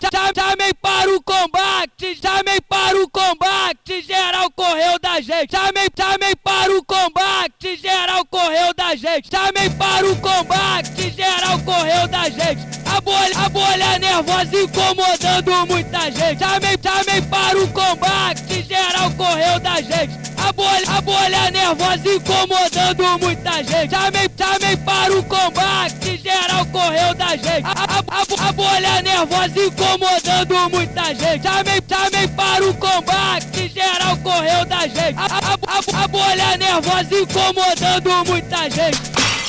Chamei para o combate, chamei para o combate, geral correu da gente. Chamei para o combate, geral correu da gente. Chamei para o combate, geral correu da gente. A bolha nervosa incomodando muita gente. Chamei para o combate, geral correu da gente. A bolha nervosa incomodando muita gente. Chamei para o combate, geral correu da gente. A bolha nervosa incomodando muita gente. Chamei para o combate, geral correu da gente. A bolha nervosa incomodando muita gente.